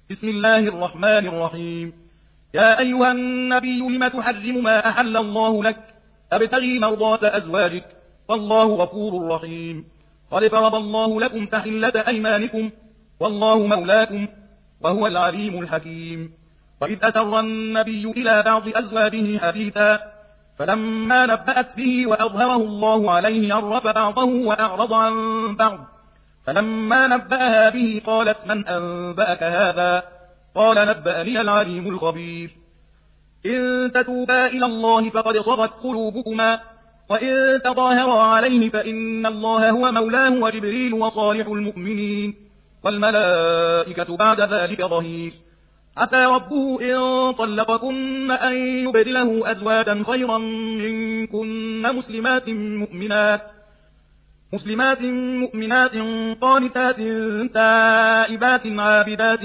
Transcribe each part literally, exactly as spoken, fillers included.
بسم الله الرحمن الرحيم. يا أيها النبي لم تحرم ما أحل الله لك أبتغي مرضات أزواجك والله غفور رحيم. قد فرض الله لكم تحلة أيمانكم والله مولاكم وهو العليم الحكيم. وإذ أسر النبي إلى بعض أزواجه حديثا فلما نبأت به وأظهره الله عليه عرف بعضه وأعرض عن بعض فلما نبأها به قالت من أنبأك هذا؟ قال نبأني العليم الخبير. إن تتوبا إلى الله فقد صغت قلوبكما وإن تظاهرا عليه فإن الله هو مولاه وجبريل وصالح المؤمنين والملائكة بعد ذلك ظهير. عسى ربه إن طلقكن أن يبدله أزواجا خيرا منكن مسلمات مؤمنات مسلمات مؤمنات قانتات تائبات عابدات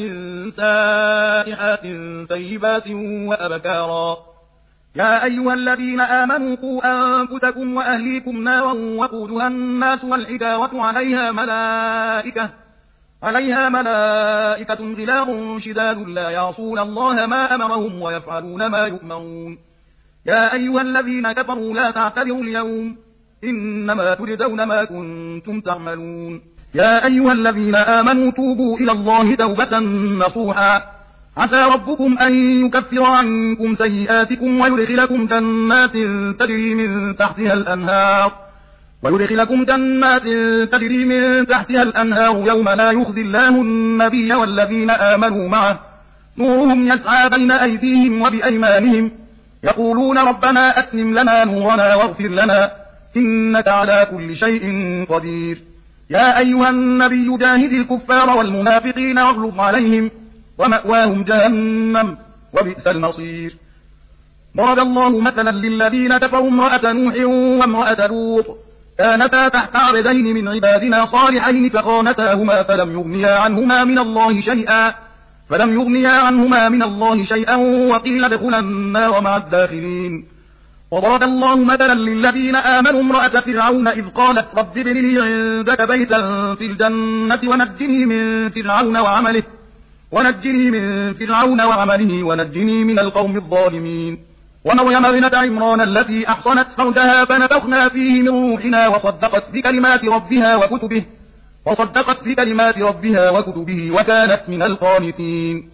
سائحات ثيبات وأبكارا. يا أيها الذين آمنوا قوا أنفسكم وأهليكم نارا وقودها الناس والحجارة عليها ملائكة عليها ملائكة غلاظ شداد لا يعصون الله ما أمرهم ويفعلون ما يؤمرون. يا أيها الذين كفروا لا تعتذروا اليوم إنما تجزون ما كنتم تعملون. يا أيها الذين آمنوا توبوا إلى الله توبة نصوحا عسى ربكم أن يكفر عنكم سيئاتكم ويدخلكم جنات تجري من تحتها الأنهار ويدخلكم جنات تجري من تحتها الأنهار يوم لا يخزي الله النبي والذين آمنوا معه نورهم يسعى بين أيديهم وبأيمانهم يقولون ربنا أتمم لنا نورنا واغفر لنا إنك على كل شيء قدير. يا أيها النبي جاهد الكفار والمنافقين واغلظ عليهم ومأواهم جهنم وبئس المصير. ضرب الله مثلا للذين كفروا امرأة نوح وامرأة لوط كانتا تحت عبدين من عبادنا صالحين فخانتاهما فلم يغنيا عنهما من الله شيئا فلم يغنيا عنهما من الله شيئا وقيل ادخلا النار مع الداخلين. وضرب الله مثلا للذين آمنوا امرأة فرعون إذ قالت رب ابن لي عندك بيتا في الجنة ونجني من فرعون وعمله ونجني من فرعون وعمله ونجني من القوم الظالمين. ومريم ابنة عمران التي أحصنت فرجها فنفخنا فيه من روحنا وصدقت بكلمات ربها وكتبه وصدقت بكلمات ربها وكتبه وكانت من القانتين.